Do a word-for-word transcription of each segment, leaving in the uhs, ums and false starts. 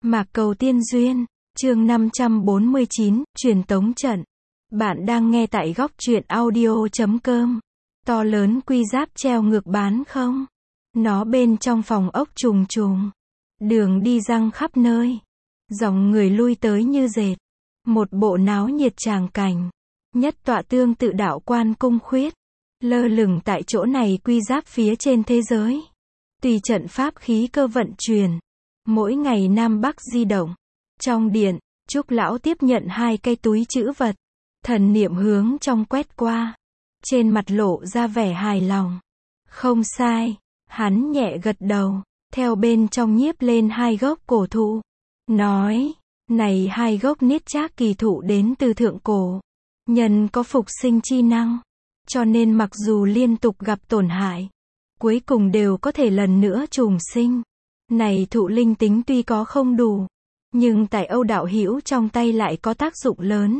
Mạc Cầu Tiên Duyên, chương năm trăm bốn mươi chín, truyền tống trận. Bạn đang nghe tại góc truyện audio chấm com. To lớn quy giáp treo ngược bán không? Nó bên trong phòng ốc trùng trùng. Đường đi răng khắp nơi. Dòng người lui tới như dệt. Một bộ náo nhiệt tràng cảnh. Nhất tọa tương tự đạo quan cung khuyết. Lơ lửng tại chỗ này quy giáp phía trên thế giới. Tùy trận pháp khí cơ vận chuyển. Mỗi ngày Nam Bắc di động. Trong điện, Trúc Lão tiếp nhận hai cây túi trữ vật. Thần niệm hướng trong quét qua. Trên mặt lộ ra vẻ hài lòng. Không sai, hắn nhẹ gật đầu. Theo bên trong nhiếp lên hai gốc cổ thụ. Nói, này hai gốc niết trác kỳ thụ đến từ thượng cổ. Nhân có phục sinh chi năng. Cho nên mặc dù liên tục gặp tổn hại. Cuối cùng đều có thể lần nữa trùng sinh. Này thụ linh tính tuy có không đủ. Nhưng tại Âu đạo hữu trong tay lại có tác dụng lớn.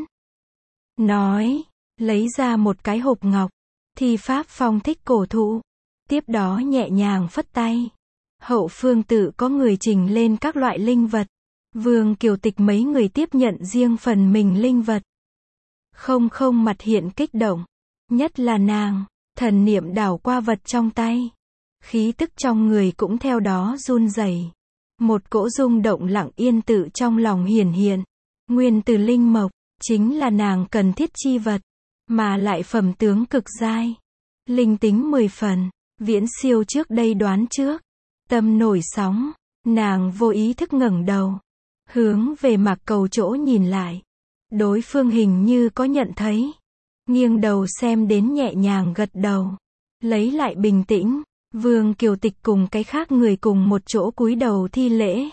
Nói, lấy ra một cái hộp ngọc. Thi pháp phong thích cổ thụ. Tiếp đó nhẹ nhàng phất tay. Hậu phương tự có người trình lên các loại linh vật. Vương Kiều Tịch mấy người tiếp nhận riêng phần mình linh vật. Không không mặt hiện kích động. Nhất là nàng, thần niệm đảo qua vật trong tay. Khí tức trong người cũng theo đó run rẩy. Một cỗ rung động lặng yên tự trong lòng hiển hiện. Nguyên từ linh mộc, chính là nàng cần thiết chi vật. Mà lại phẩm tướng cực giai. Linh tính mười phần, viễn siêu trước đây đoán trước. Tâm nổi sóng, nàng vô ý thức ngẩng đầu. Hướng về Mạc Cầu chỗ nhìn lại. Đối phương hình như có nhận thấy. Nghiêng đầu xem đến nhẹ nhàng gật đầu. Lấy lại bình tĩnh. Vương Kiều Tịch cùng cái khác người cùng một chỗ cúi đầu thi lễ.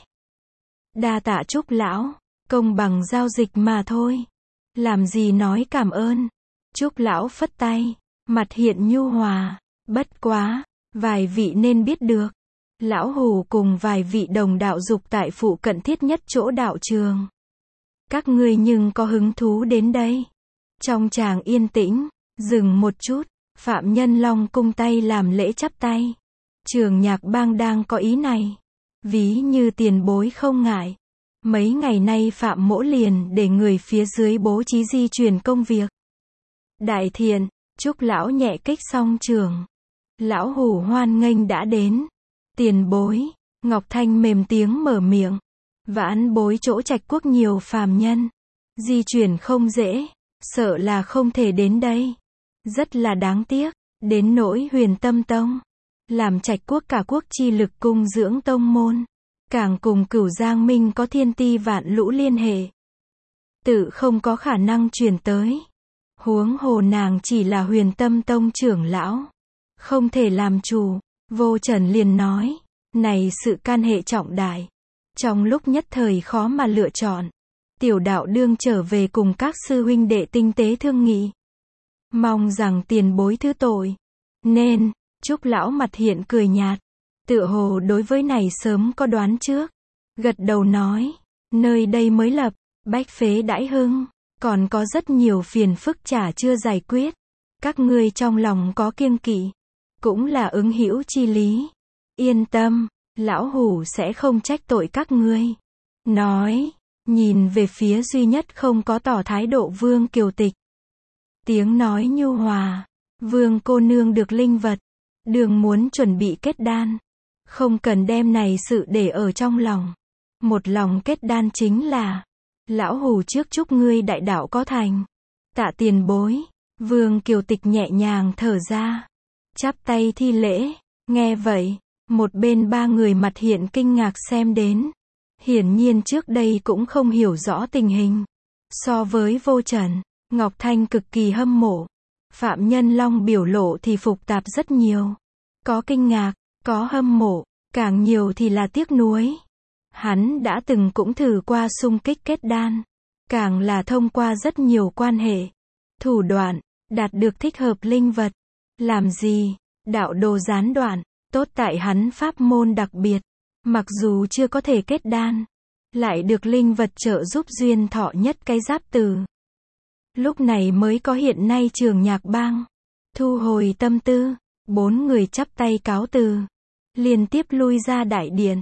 Đa tạ Trúc Lão, công bằng giao dịch mà thôi. Làm gì nói cảm ơn. Trúc Lão phất tay, mặt hiện nhu hòa. Bất quá, vài vị nên biết được. Lão Hủ cùng vài vị đồng đạo dục tại phụ cận thiết nhất chỗ đạo trường. Các ngươi nhưng có hứng thú đến đây. Trong tràng yên tĩnh, dừng một chút. Phạm Nhân Long cung tay làm lễ chắp tay. Trường Nhạc Bang đang có ý này. Ví như tiền bối không ngại. Mấy ngày nay Phạm Mỗ liền để người phía dưới bố trí di chuyển công việc. Đại thiện, Trúc Lão nhẹ kích xong trường. Lão Hủ hoan nghênh đã đến. Tiền bối, Ngọc Thanh mềm tiếng mở miệng. Vãn bối chỗ Trạch Quốc nhiều phàm nhân. Di chuyển không dễ, sợ là không thể đến đây. Rất là đáng tiếc, đến nỗi Huyền Tâm Tông. Làm Trạch Quốc cả quốc chi lực cung dưỡng tông môn. Càng cùng Cửu Giang Minh có thiên ti vạn lũ liên hệ. Tự không có khả năng truyền tới. Huống hồ nàng chỉ là Huyền Tâm Tông trưởng lão. Không thể làm chủ. Vô Trần liền nói. Này sự can hệ trọng đại. Trong lúc nhất thời khó mà lựa chọn. Tiểu đạo đương trở về cùng các sư huynh đệ tinh tế thương nghị. Mong rằng tiền bối thứ tội. Nên, Trúc Lão mặt hiện cười nhạt. Tựa hồ đối với này sớm có đoán trước. Gật đầu nói. Nơi đây mới lập, bách phế đãi hưng. Còn có rất nhiều phiền phức chả chưa giải quyết. Các ngươi trong lòng có kiêng kỵ. Cũng là ứng hữu chi lý. Yên tâm, Lão Hủ sẽ không trách tội các ngươi. Nói, nhìn về phía duy nhất không có tỏ thái độ Vương Kiều Tịch. Tiếng nói nhu hòa. Vương cô nương được linh vật. Đường muốn chuẩn bị kết đan. Không cần đem này sự để ở trong lòng. Một lòng kết đan chính là. Lão Hủ trước chúc ngươi đại đạo có thành. Tạ tiền bối. Vương Kiều Tịch nhẹ nhàng thở ra. Chắp tay thi lễ. Nghe vậy. Một bên ba người mặt hiện kinh ngạc xem đến. Hiển nhiên trước đây cũng không hiểu rõ tình hình. So với Vô Trần. Ngọc Thanh cực kỳ hâm mộ. Phạm Nhân Long biểu lộ thì phục tạp rất nhiều. Có kinh ngạc, có hâm mộ, càng nhiều thì là tiếc nuối. Hắn đã từng cũng thử qua xung kích kết đan. Càng là thông qua rất nhiều quan hệ, thủ đoạn, đạt được thích hợp linh vật. Làm gì? Đạo đồ gián đoạn, tốt tại hắn pháp môn đặc biệt. Mặc dù chưa có thể kết đan, lại được linh vật trợ giúp duyên thọ nhất cái giáp từ. Lúc này mới có hiện nay Trường Nhạc Bang. Thu hồi tâm tư, bốn người chắp tay cáo từ. Liên tiếp lui ra đại điện.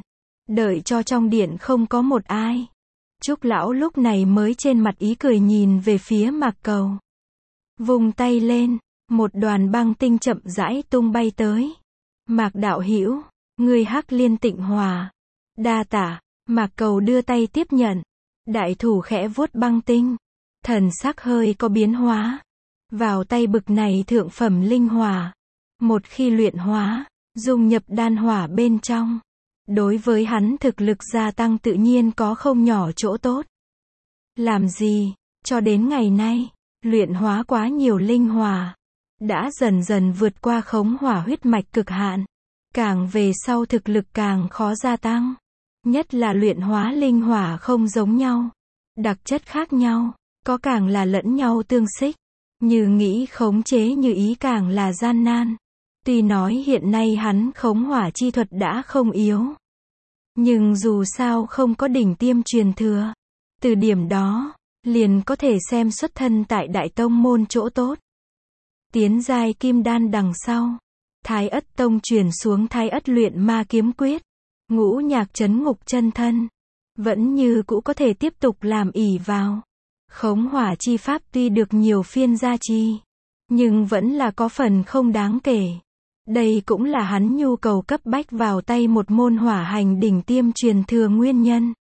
Đợi cho trong điện không có một ai. Trúc lão lúc này mới trên mặt ý cười nhìn về phía Mạc Cầu. Vung tay lên, một đoàn băng tinh chậm rãi tung bay tới. Mạc đạo hữu, ngươi Hắc Liên Tịnh Hòa. Đa tạ, Mạc Cầu đưa tay tiếp nhận. Đại thủ khẽ vuốt băng tinh. Thần sắc hơi có biến hóa. Vào tay bực này thượng phẩm linh hỏa. Một khi luyện hóa, dung nhập đan hỏa bên trong. Đối với hắn thực lực gia tăng tự nhiên có không nhỏ chỗ tốt. Làm gì, cho đến ngày nay, luyện hóa quá nhiều linh hỏa. Đã dần dần vượt qua khống hỏa huyết mạch cực hạn. Càng về sau thực lực càng khó gia tăng. Nhất là luyện hóa linh hỏa không giống nhau. Đặc chất khác nhau, có càng là lẫn nhau tương xích. Như nghĩ khống chế như ý càng là gian nan. Tuy nói hiện nay hắn khống hỏa chi thuật đã không yếu. Nhưng dù sao không có đỉnh tiêm truyền thừa. Từ điểm đó, liền có thể xem xuất thân tại Đại Tông môn chỗ tốt. Tiến giai kim đan đằng sau. Thái Ất Tông truyền xuống Thái Ất luyện ma kiếm quyết. Ngũ nhạc trấn ngục chân thân. Vẫn như cũ có thể tiếp tục làm ỷ vào. Khống hỏa chi pháp tuy được nhiều phiên gia trì. Nhưng vẫn là có phần không đáng kể. Đây cũng là hắn nhu cầu cấp bách vào tay một môn hỏa hành đỉnh tiêm truyền thừa nguyên nhân.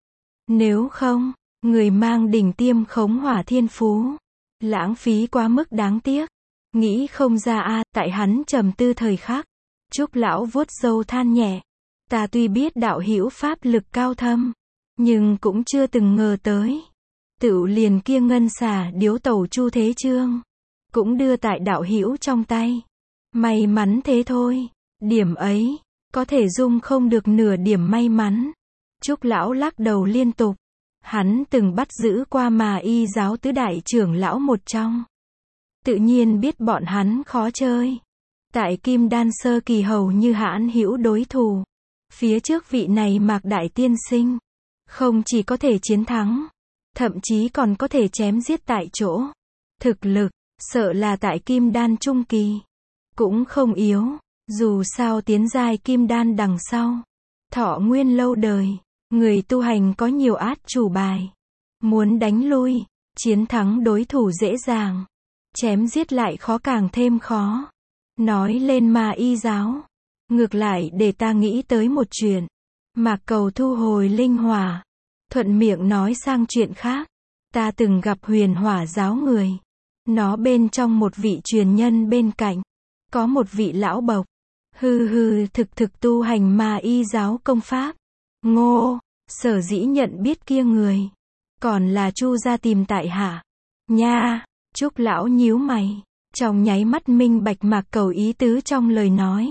Nếu không, người mang đỉnh tiêm khống hỏa thiên phú. Lãng phí quá mức đáng tiếc. Nghĩ không ra a, à, tại hắn trầm tư thời khắc. Trúc lão vuốt râu than nhẹ. Ta tuy biết đạo hữu pháp lực cao thâm. Nhưng cũng chưa từng ngờ tới. Tựu liền kia ngân xà điếu tẩu Chu Thế Chương. Cũng đưa tại đạo hữu trong tay. May mắn thế thôi. Điểm ấy, có thể dung không được nửa điểm may mắn. Trúc lão lắc đầu liên tục. Hắn từng bắt giữ qua mà y giáo tứ đại trưởng lão một trong. Tự nhiên biết bọn hắn khó chơi. Tại Kim Đan sơ kỳ hầu như hãn hữu đối thủ. Phía trước vị này Mạc Đại Tiên Sinh. Không chỉ có thể chiến thắng. Thậm chí còn có thể chém giết tại chỗ. Thực lực, sợ là tại Kim Đan trung kỳ. Cũng không yếu. Dù sao tiến giai Kim Đan đằng sau. Thọ nguyên lâu đời. Người tu hành có nhiều át chủ bài. Muốn đánh lui, chiến thắng đối thủ dễ dàng. Chém giết lại khó càng thêm khó. Nói lên ma y giáo. Ngược lại để ta nghĩ tới một chuyện. Mạc Cầu thu hồi linh hỏa. Thuận miệng nói sang chuyện khác. Ta từng gặp huyền hỏa giáo người. Nó bên trong một vị truyền nhân bên cạnh. Có một vị lão bộc. Hư hư thực thực tu hành ma y giáo công pháp. Ngô, sở dĩ nhận biết kia người. Còn là Chu gia tìm tại hạ. Nha, Trúc lão nhíu mày. Trong nháy mắt minh bạch Mạc Cầu ý tứ trong lời nói.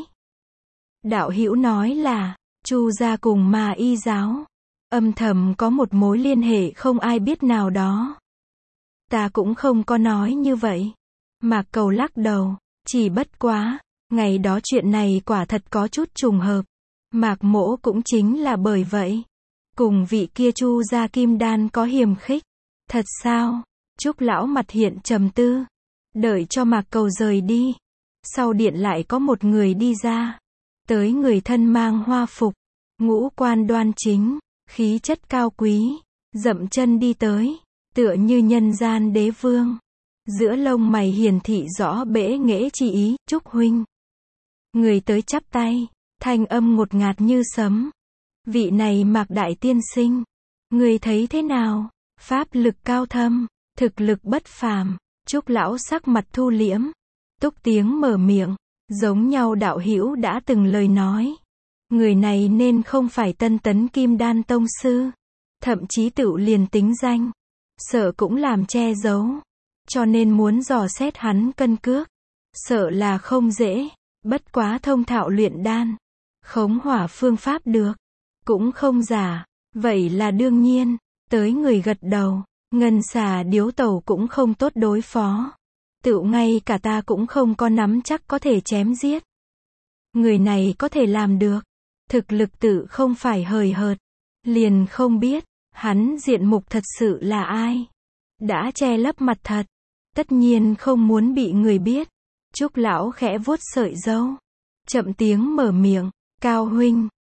Đạo hữu nói là, Chu gia cùng ma y giáo. Âm thầm có một mối liên hệ không ai biết nào đó. Ta cũng không có nói như vậy. Mạc Cầu lắc đầu. Chỉ bất quá, ngày đó chuyện này quả thật có chút trùng hợp. Mạc mỗ cũng chính là bởi vậy. Cùng vị kia Chu gia kim đan có hiềm khích. Thật sao? Trúc lão mặt hiện trầm tư. Đợi cho Mạc Cầu rời đi. Sau điện lại có một người đi ra. Tới người thân mang hoa phục. Ngũ quan đoan chính. Khí chất cao quý. Dậm chân đi tới. Tựa như nhân gian đế vương. Giữa lông mày hiển thị rõ bẽ nghễ chi ý. Trúc huynh. Người tới chắp tay. Thanh âm ngột ngạt như sấm. Vị này Mạc Đại Tiên Sinh. Người thấy thế nào? Pháp lực cao thâm. Thực lực bất phàm. Trúc lão sắc mặt thu liễm. Túc tiếng mở miệng. Giống nhau đạo hữu đã từng lời nói. Người này nên không phải tân tấn kim đan tông sư. Thậm chí tự liền tính danh. Sợ cũng làm che giấu. Cho nên muốn dò xét hắn cân cước. Sợ là không dễ. Bất quá thông thạo luyện đan. Khống hỏa phương pháp được. Cũng không giả. Vậy là đương nhiên. Tới người gật đầu. Ngân xà điếu tẩu cũng không tốt đối phó. Tự ngay cả ta cũng không có nắm chắc có thể chém giết. Người này có thể làm được. Thực lực tự không phải hời hợt. Liền không biết. Hắn diện mục thật sự là ai. Đã che lấp mặt thật. Tất nhiên không muốn bị người biết. Trúc lão khẽ vuốt sợi râu. Chậm tiếng mở miệng. Cao huynh.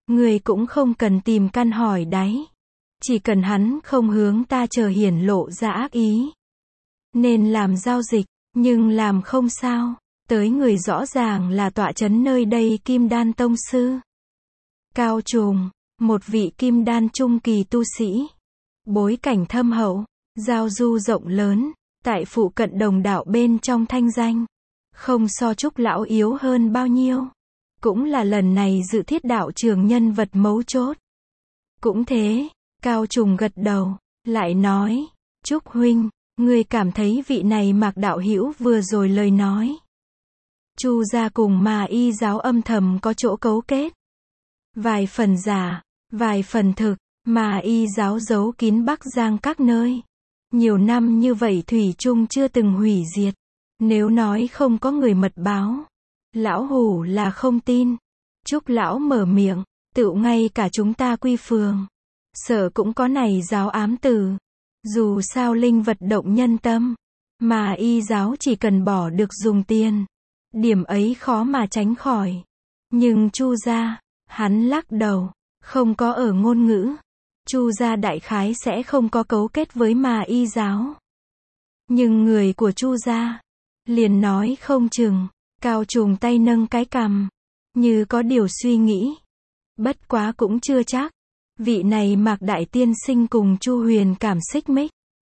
Người cũng không cần tìm căn hỏi đáy. Chỉ cần hắn không hướng ta chờ hiển lộ ra ác ý. Nên làm giao dịch, nhưng làm không sao. Tới người rõ ràng là tọa chấn nơi đây Kim Đan Tông Sư. Cao Trùng, một vị Kim Đan trung kỳ tu sĩ. Bối cảnh thâm hậu, giao du rộng lớn, tại phụ cận đồng đạo bên trong thanh danh. Không so Trúc lão yếu hơn bao nhiêu. Cũng là lần này dự thiết đạo trường nhân vật mấu chốt. Cũng thế, Cao Trùng gật đầu, lại nói, Trúc huynh, ngươi cảm thấy vị này Mạc đạo hữu vừa rồi lời nói. Chu gia cùng Mà Y giáo âm thầm có chỗ cấu kết. Vài phần giả, vài phần thực, Mà Y giáo giấu kín Bắc Giang các nơi. Nhiều năm như vậy thủy chung chưa từng hủy diệt. Nếu nói không có người mật báo, lão hủ là không tin. Trúc lão mở miệng, tựu ngay cả chúng ta Quy phường, sợ cũng có này giáo ám từ. Dù sao linh vật động nhân tâm, Mà Y giáo chỉ cần bỏ được dùng tiền. Điểm ấy khó mà tránh khỏi. Nhưng Chu gia, hắn lắc đầu, không có ở ngôn ngữ. Chu gia đại khái sẽ không có cấu kết với Mà Y giáo. Nhưng người của Chu gia, liền nói không chừng. Cao Trùng tay nâng cái cằm, như có điều suy nghĩ. Bất quá cũng chưa chắc. Vị này Mạc đại tiên sinh cùng Chu Huyền cảm xích mích.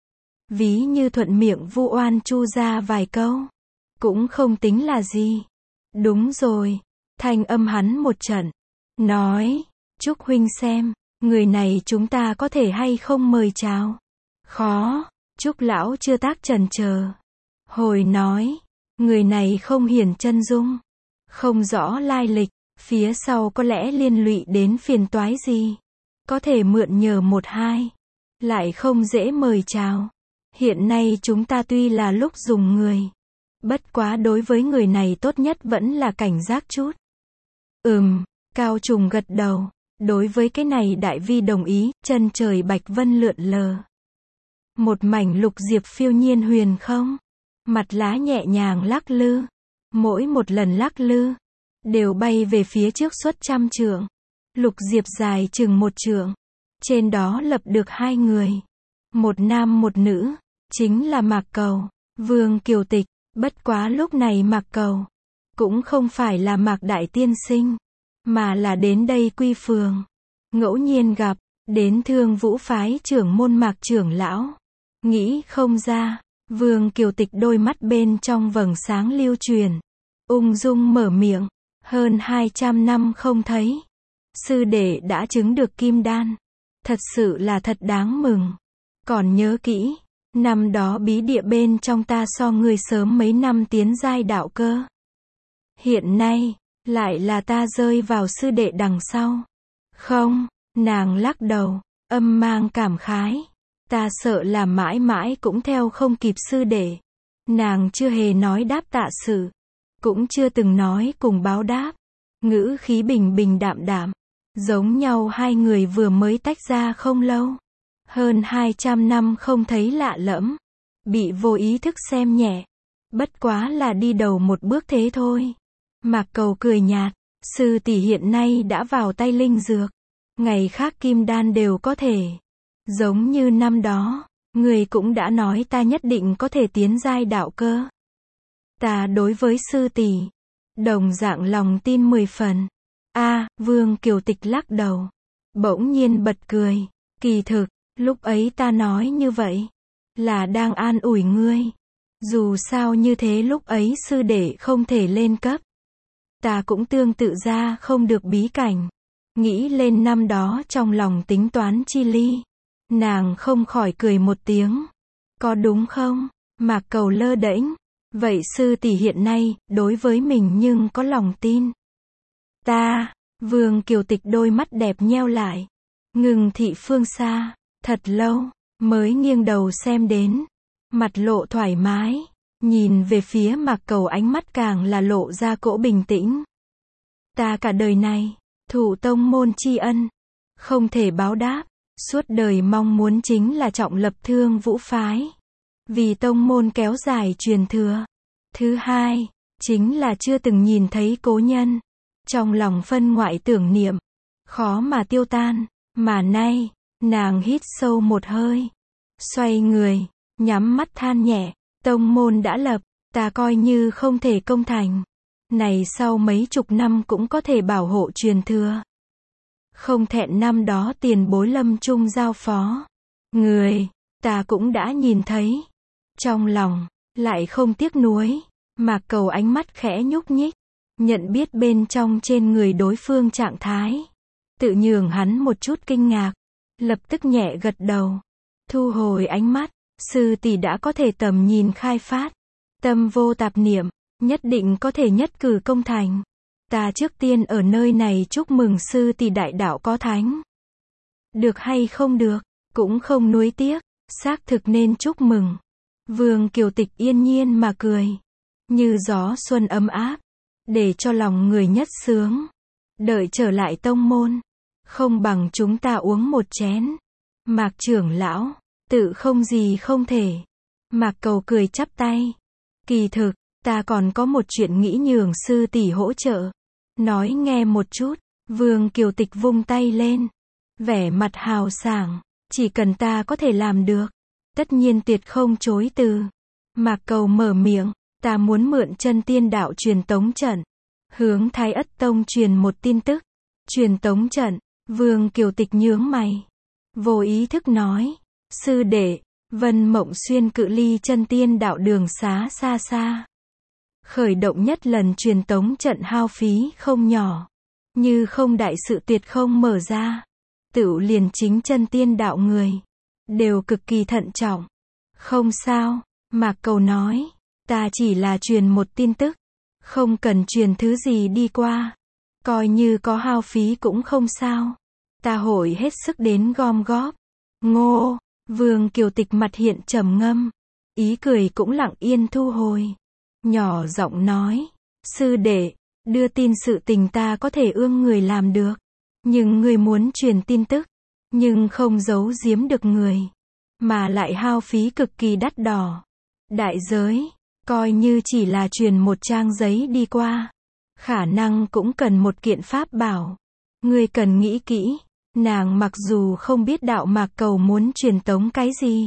Ví như thuận miệng vu oan Chu gia vài câu. Cũng không tính là gì. Đúng rồi. Thanh âm hắn một trận. Nói. Trúc huynh xem. Người này chúng ta có thể hay không mời chào. Khó. Trúc lão chưa tác chần chờ. Hồi nói. Người này không hiển chân dung. Không rõ lai lịch. Phía sau có lẽ liên lụy đến phiền toái gì. Có thể mượn nhờ một hai. Lại không dễ mời chào. Hiện nay chúng ta tuy là lúc dùng người. Bất quá đối với người này tốt nhất vẫn là cảnh giác chút. Ừm, Cao Trùng gật đầu. Đối với cái này đại vi đồng ý, chân trời bạch vân lượn lờ. Một mảnh lục diệp phiêu nhiên huyền không. Mặt lá nhẹ nhàng lắc lư. Mỗi một lần lắc lư, đều bay về phía trước suốt trăm trượng. Lục diệp dài chừng một trượng. Trên đó lập được hai người. Một nam một nữ. Chính là Mạc Cầu, Vương Kiều Tịch. Bất quá lúc này Mạc Cầu cũng không phải là Mạc đại tiên sinh, mà là đến đây Quy phường. Ngẫu nhiên gặp, đến Thương Vũ phái trưởng môn Mạc trưởng lão. Nghĩ không ra, Vương Kiều Tịch đôi mắt bên trong vầng sáng lưu truyền. Ung dung mở miệng, hơn hai trăm năm không thấy. Sư đệ đã chứng được kim đan. Thật sự là thật đáng mừng. Còn nhớ kỹ, năm đó bí địa bên trong ta so người sớm mấy năm tiến giai đạo cơ. Hiện nay, lại là ta rơi vào sư đệ đằng sau. Không, nàng lắc đầu, âm mang cảm khái. Ta sợ là mãi mãi cũng theo không kịp sư đệ. Nàng chưa hề nói đáp tạ sự. Cũng chưa từng nói cùng báo đáp. Ngữ khí bình bình đạm đạm. Giống nhau hai người vừa mới tách ra không lâu. Hơn hai trăm năm không thấy lạ lẫm. Bị vô ý thức xem nhẹ. Bất quá là đi đầu một bước thế thôi. Mạc Cầu cười nhạt. Sư tỷ hiện nay đã vào tay linh dược. Ngày khác kim đan đều có thể. Giống như năm đó, người cũng đã nói ta nhất định có thể tiến giai đạo cơ. Ta đối với sư tỷ, đồng dạng lòng tin mười phần. A, Vương Kiều Tịch lắc đầu. Bỗng nhiên bật cười. Kỳ thực, lúc ấy ta nói như vậy, là đang an ủi ngươi. Dù sao như thế lúc ấy sư đệ không thể lên cấp. Ta cũng tương tự ra không được bí cảnh. Nghĩ lên năm đó trong lòng tính toán chi ly. Nàng không khỏi cười một tiếng. Có đúng không? Mạc Cầu lơ đễnh. Vậy sư tỷ hiện nay, đối với mình nhưng có lòng tin. Ta, Vương Kiều Tịch đôi mắt đẹp nheo lại. Ngừng thị phương xa, thật lâu, mới nghiêng đầu xem đến. Mặt lộ thoải mái, nhìn về phía Mạc Cầu ánh mắt càng là lộ ra cỗ bình tĩnh. Ta cả đời này, thụ tông môn tri ân, không thể báo đáp. Suốt đời mong muốn chính là trọng lập Thương Vũ phái. Vì tông môn kéo dài truyền thừa. Thứ hai, chính là chưa từng nhìn thấy cố nhân. Trong lòng phân ngoại tưởng niệm. khó mà tiêu tan, mà nay, nàng hít sâu một hơi, xoay người, nhắm mắt than nhẹ, tông môn đã lập, ta coi như không thể công thành. Này sau mấy chục năm cũng có thể bảo hộ truyền thừa. Không thẹn năm đó tiền bối lâm chung giao phó. Người, ta cũng đã nhìn thấy. Trong lòng, lại không tiếc nuối. Mạc Cầu ánh mắt khẽ nhúc nhích. Nhận biết bên trong trên người đối phương trạng thái. Tự nhường hắn một chút kinh ngạc. Lập tức nhẹ gật đầu. Thu hồi ánh mắt. Sư tỷ đã có thể tầm nhìn khai phát. Tâm vô tạp niệm. Nhất định có thể nhất cử công thành. Ta trước tiên ở nơi này chúc mừng sư tỷ đại đạo có thánh. Được hay không được, cũng không nuối tiếc, xác thực nên chúc mừng. Vương Kiều Tịch yên nhiên mà cười. Như gió xuân ấm áp. Để cho lòng người nhất sướng. Đợi trở lại tông môn. Không bằng chúng ta uống một chén. Mạc trưởng lão, tự không gì không thể. Mạc Cầu cười chắp tay. Kỳ thực, ta còn có một chuyện nghĩ nhường sư tỷ hỗ trợ. Nói nghe một chút. Vương Kiều Tịch vung tay lên. Vẻ mặt hào sảng. Chỉ cần ta có thể làm được. Tất nhiên tuyệt không chối từ. Mạc Cầu mở miệng. Ta muốn mượn chân tiên đạo truyền tống trận. Hướng Thái Ất Tông truyền một tin tức. Truyền tống trận. Vương Kiều Tịch nhướng mày. Vô ý thức nói. Sư đệ, Vân Mộng Xuyên cự ly chân tiên đạo đường xá xa xa. Khởi động nhất lần truyền tống trận hao phí không nhỏ. Như không đại sự tuyệt không mở ra. Tựu liền chính chân tiên đạo người. Đều cực kỳ thận trọng. Không sao, Mạc Cầu nói. Ta chỉ là truyền một tin tức. Không cần truyền thứ gì đi qua. Coi như có hao phí cũng không sao. Ta hội hết sức đến gom góp. Ngô, Vương Kiều Tịch mặt hiện trầm ngâm. Ý cười cũng lặng yên thu hồi. Nhỏ giọng nói. Sư đệ, đưa tin sự tình ta có thể ương người làm được. Nhưng người muốn truyền tin tức. Nhưng không giấu giếm được người. Mà lại hao phí cực kỳ đắt đỏ. Đại giới, coi như chỉ là truyền một trang giấy đi qua. Khả năng cũng cần một kiện pháp bảo. Người cần nghĩ kỹ. Nàng mặc dù không biết đạo Mạc Cầu muốn truyền tống cái gì.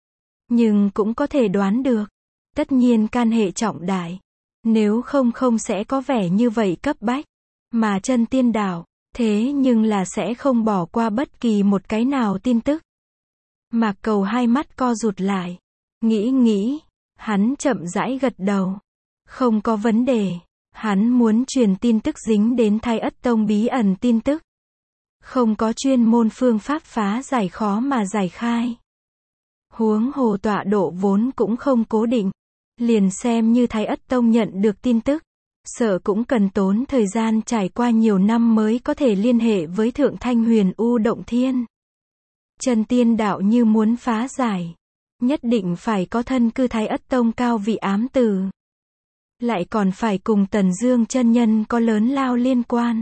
Nhưng cũng có thể đoán được. Tất nhiên can hệ trọng đại. Nếu không không sẽ có vẻ như vậy cấp bách. Mà chân tiên đạo, thế nhưng là sẽ không bỏ qua bất kỳ một cái nào tin tức. Mạc Cầu hai mắt co rụt lại. Nghĩ nghĩ, hắn chậm rãi gật đầu. Không có vấn đề. Hắn muốn truyền tin tức dính đến Thái Ất Tông bí ẩn tin tức. Không có chuyên môn phương pháp phá giải khó mà giải khai. Huống hồ tọa độ vốn cũng không cố định. Liền xem như Thái Ất Tông nhận được tin tức. Sợ cũng cần tốn thời gian trải qua nhiều năm mới có thể liên hệ với Thượng Thanh Huyền U Động Thiên. Chân tiên đạo như muốn phá giải. Nhất định phải có thân cư Thái Ất Tông cao vị ám tử. Lại còn phải cùng Tần Dương chân nhân có lớn lao liên quan.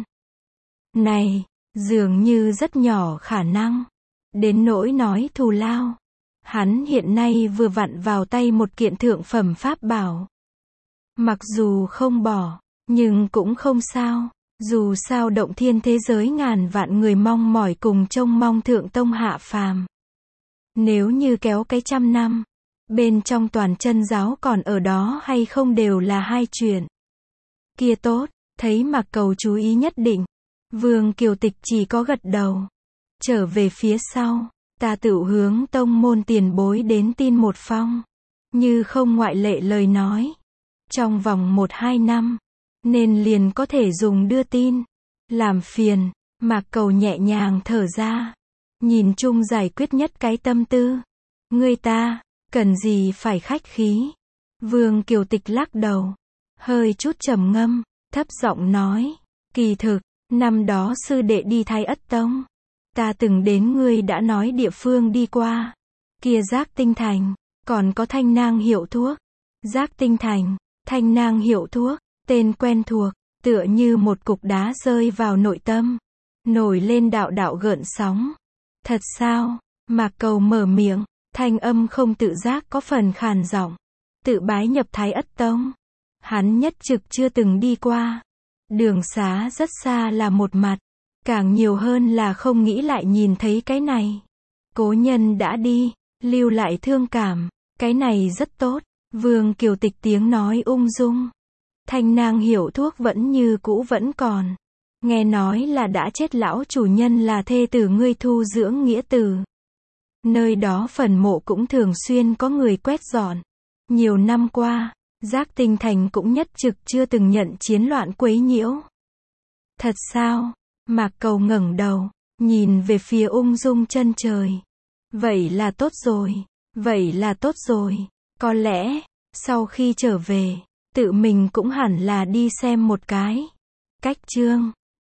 Này, dường như rất nhỏ khả năng. Đến nỗi nói thù lao. Hắn hiện nay vừa vặn vào tay một kiện thượng phẩm pháp bảo. Mặc dù không bỏ, nhưng cũng không sao. Dù sao động thiên thế giới ngàn vạn người mong mỏi cùng trông mong Thượng Tông hạ phàm. Nếu như kéo cái trăm năm, bên trong toàn chân giáo còn ở đó hay không đều là hai chuyện. Kia tốt, thấy Mạc Cầu chú ý nhất định. Vương Kiều Tịch chỉ có gật đầu. Trở về phía sau, ta tự hướng tông môn tiền bối đến tin một phong. Như không ngoại lệ lời nói. Trong vòng một hai năm, nên liền có thể dùng đưa tin. Làm phiền, Mạc Cầu nhẹ nhàng thở ra. Nhìn chung giải quyết nhất cái tâm tư. Người ta, cần gì phải khách khí. Vương Kiều Tịch lắc đầu. Hơi chút trầm ngâm, thấp giọng nói. Kỳ thực, năm đó sư đệ đi Thái Ất Tông. Ta từng đến ngươi đã nói địa phương đi qua. Kia Giác Tinh Thành, còn có Thanh Nang hiệu thuốc. Giác Tinh Thành, Thanh Nang hiệu thuốc, tên quen thuộc, tựa như một cục đá rơi vào nội tâm. Nổi lên đạo đạo gợn sóng. Thật sao? Mạc Cầu mở miệng, thanh âm không tự giác có phần khàn giọng. Tự bái nhập Thái Ất Tông. Hắn nhất trực chưa từng đi qua. Đường xá rất xa là một mặt. Càng nhiều hơn là không nghĩ lại nhìn thấy cái này. Cố nhân đã đi, lưu lại thương cảm. Cái này rất tốt. Vương Kiều Tịch tiếng nói ung dung. Thanh nang hiệu thuốc vẫn như cũ vẫn còn. Nghe nói là đã chết lão chủ nhân là thê tử ngươi thu dưỡng nghĩa tử. Nơi đó phần mộ cũng thường xuyên có người quét dọn. Nhiều năm qua, Giác Tinh Thành cũng nhất trực chưa từng nhận chiến loạn quấy nhiễu. Thật sao? Mạc Cầu ngẩng đầu, nhìn về phía ung dung chân trời. Vậy là tốt rồi, vậy là tốt rồi. Có lẽ, sau khi trở về, tự mình cũng hẳn là đi xem một cái. Cách chương